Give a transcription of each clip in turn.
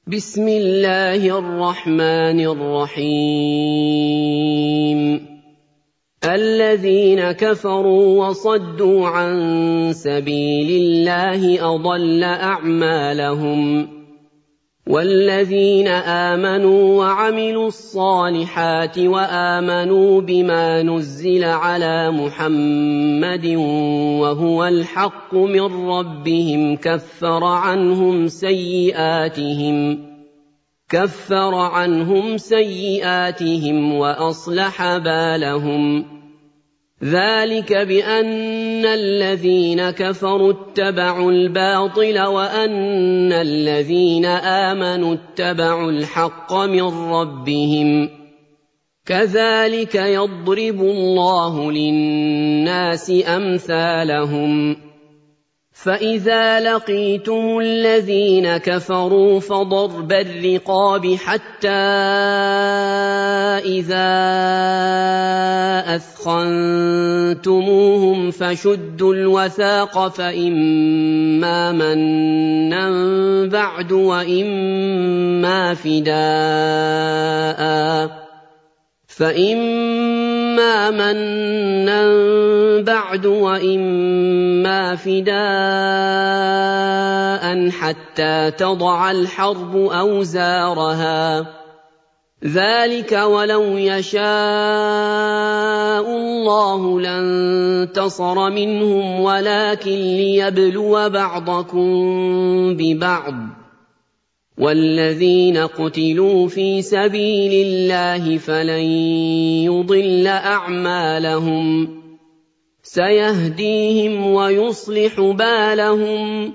بسم الله الرحمن الرحيم الذين كفروا وصدوا عن سبيل الله أضل أعمالهم والذين آمنوا وعملوا الصالحات وآمنوا بما نزل على محمد وهو الحق من ربهم كفر عنهم سيئاتهم وأصلح بالهم ذلك بأن الذين كفروا اتبعوا الباطل وأن الذين آمنوا اتبعوا الحق من ربهم كذلك يضرب الله للناس أمثالهم فإذا لقيتم الذين كفروا فضرب الرقاب حتى إذا أثخنتموهم فشدوا الوثاق فإما منا بعد وإما فداء حتى تضع الحرب أوزارها ذلك ولو يشاء الله لانتصر منهم ولكن ليبلو بعضكم ببعض والذين قتلوا في سبيل الله فلن يضل أعمالهم سيهديهم ويصلح بالهم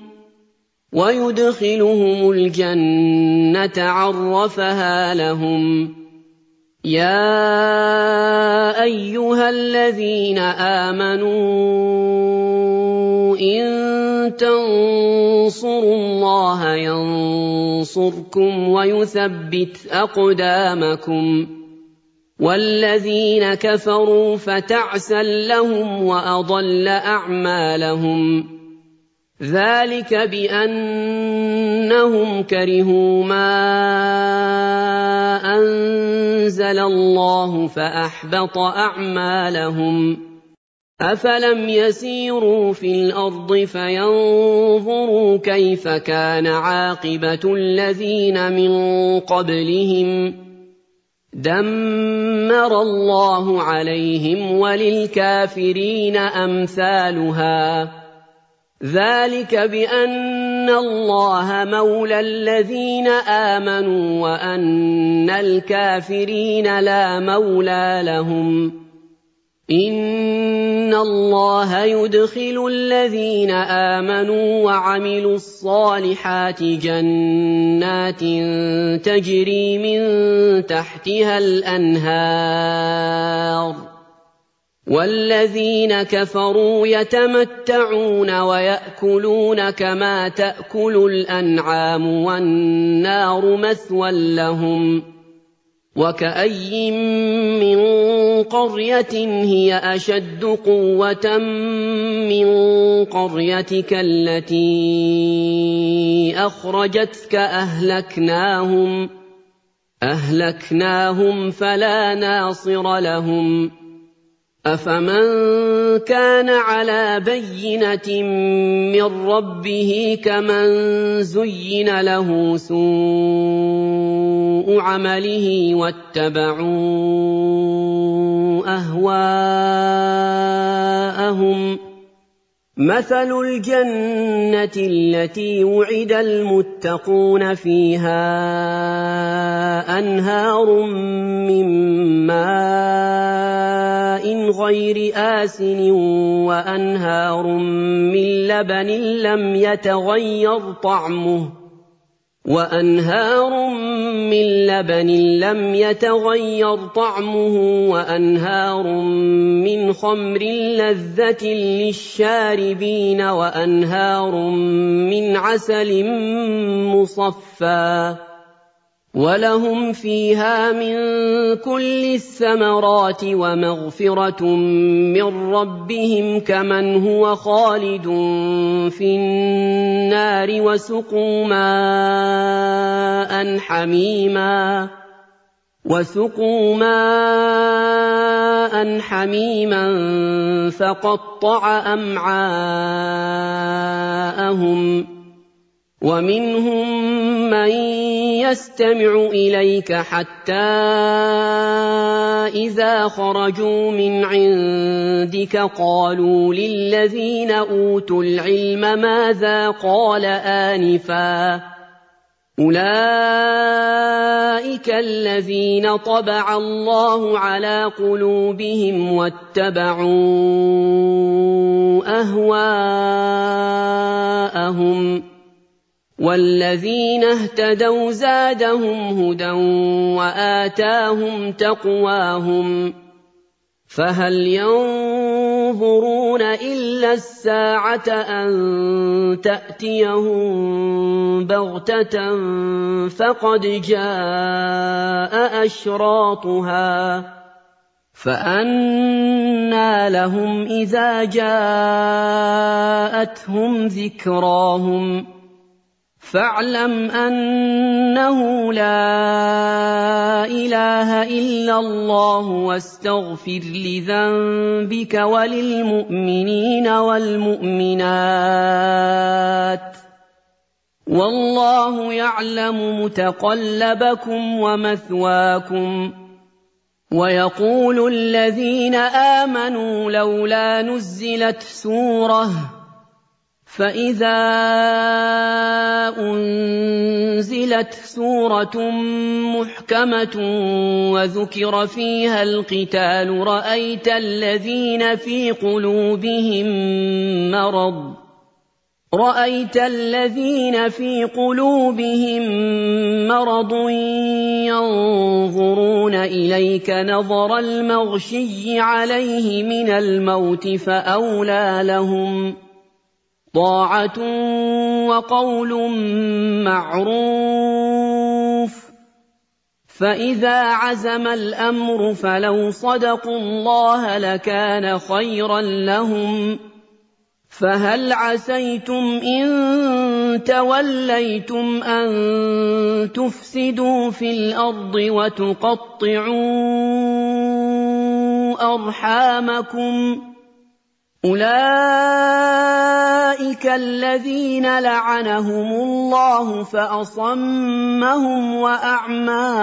ويدخلهم الجنة عرفها لهم يا أيها الذين آمنوا إن تنصروا الله ينصركم ويثبت أقدامكم والذين كفروا فتعسا لهم وأضل أعمالهم ذلك بأنهم كرهوا ما أنزل الله فأحبط أعمالهم أفلم يسيروا في الأرض فينظروا كيف كان عاقبة الذين من قبلهم دمر الله عليهم وللكافرين أمثالها ذلك بأن الله مولى الذين آمنوا وأن الكافرين لا مولى لهم إن الله يدخل الذين آمنوا وعملوا الصالحات جنات تجري من تحتها الأنهار والذين كفروا يتمتعون ويأكلون كما تأكل الأنعام والنار مثوى لهم وكأي من قرية هي أشد قوة من قريتك التي أخرجتك أهلكناهم فلا ناصر لهم أفمن كان على بينة من ربه كمن زين له سوء عمله واتبعوا أهواءهم مثل الجنة التي وعد المتقون فيها أنهار من ماء غير آسن وأنهار من لبن لم يتغير طعمه وأنهار من خمر لذة للشاربين وأنهار من عسل مصفى ولهم فيها من كل الثمرات ومغفرة من ربهم كمن هو خالد في النار وسقوا ماء ماء حميما وسقوا ماء حميما فقطع أمعاءهم ومنهم من يستمع إليك حتى إذا خرجوا من عندك قالوا للذين أوتوا العلم ماذا قال آنفا أولئك الذين طبع الله على قلوبهم واتبعوا أهواءهم والذين اهتدوا زادهم هدى وآتاهم تقواهم فهل ينظرون إلا الساعة أن تأتيهم بغتة فقد جاء أشراطها فأنى لهم إذا جاءتهم ذكراهم فاعلم أنه لا إله إلا الله واستغفر لذنبك وللمؤمنين والمؤمنات والله يعلم متقلبكم ومثواكم ويقول الذين آمنوا لولا نزلت سورة فإذا أنزلت سورة محكمة وذكر فيها القتال رأيت الذين في قلوبهم مرض ينظرون إليك نظر المغشي عليه من الموت فأولى لهم طاعة وقول معروف فإذا عزم الأمر فلو صدقوا الله لكان خيرا لهم فهل عسيتم إن توليتم أن تفسدوا في الأرض وتقطعوا أرحامكم أولئك الذين لعنهم الله فأصمهم وأعمى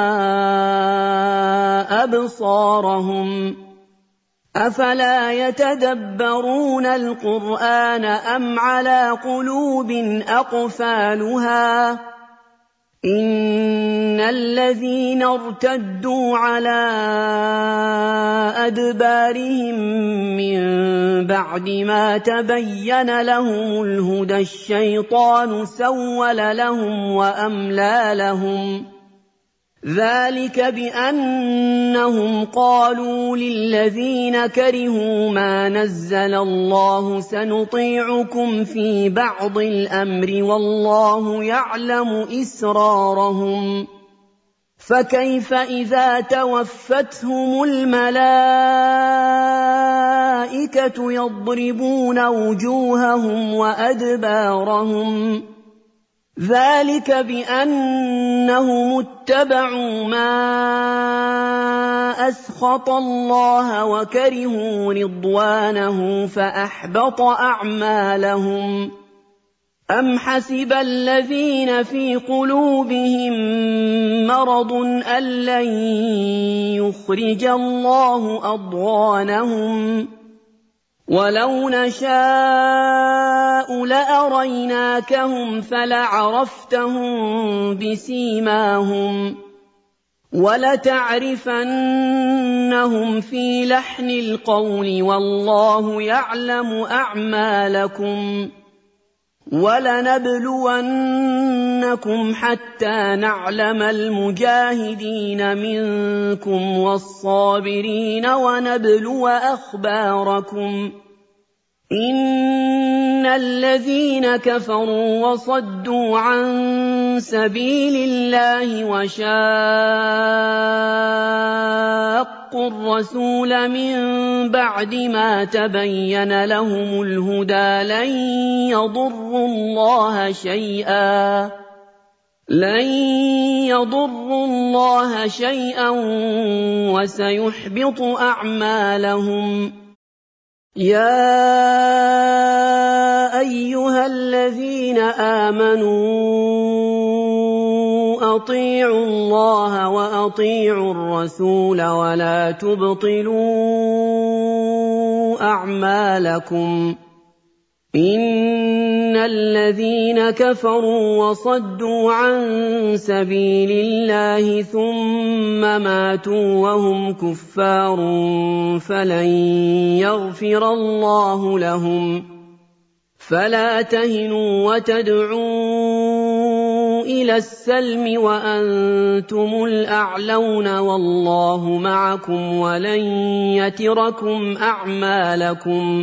أبصارهم أفلا يتدبرون القرآن أم على قلوب أقفالها إن الذين ارتدوا على أدبارهم من بعد ما تبين لهم الهدى الشيطان سول لهم وأملى لهم ذلك بأنهم قالوا للذين كرهوا ما نزل الله سنطيعكم في بعض الأمر والله يعلم إسرارهم فكيف إذا توفتهم الملائكة يضربون وجوههم وأدبارهم ذلك بأنهم اتبعوا ما أسخط الله وكرهوا رضوانه فأحبط أعمالهم أم حسب الذين في قلوبهم مرض أن لن يخرج الله أضغانهم ولو نشاء لأريناكهم فلعرفتهم بسيماهم ولتعرفنهم في لحن القول والله يعلم أعمالكم ولنبلونكم حتى نعلم المجاهدين منكم والصابرين ونبلو أخباركم إن الذين كفروا وصدوا عن سبيل الله وشاقوا الرسول من بعد ما تبين لهم الهدى لن يضروا الله شيئا لن يضروا الله شيئا وسيحبط أعمالهم. يا أيها الذين آمنوا أطيعوا الله وأطيعوا الرسول ولا تبطلوا أعمالكم. إن الذين كفروا وصدوا عن سبيل الله ثم ماتوا وهم كفار فلن يغفر الله لهم. فلا تهنوا وتدعوا إلى السلم وأنتم الأعلون والله معكم ولن يتركم أعمالكم.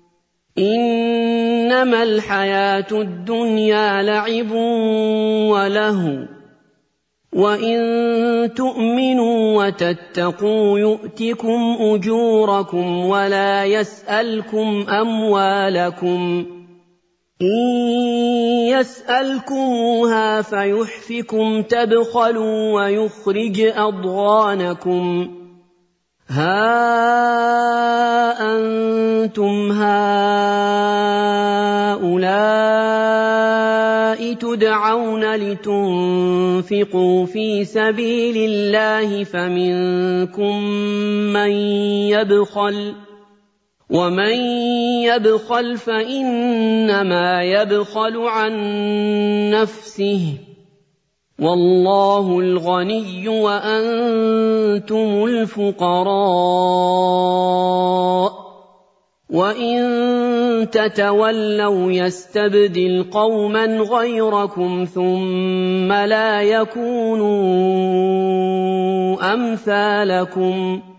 إنما الحياة الدنيا لعب ولهو وإن تؤمنوا وتتقوا يؤتكم أجوركم ولا يسألكم أموالكم. إن يسألكموها فيحفكم تبخلوا ويخرج أضغانكم. ها أنتم هؤلاء تدعون لتنفقوا في سبيل الله فمنكم من يبخل ومن يبخل فإنما يبخل عن نفسه والله الغني وأنتم الفقراء وإن تتولوا يستبدل قوما غيركم ثم لا يكونوا أمثالكم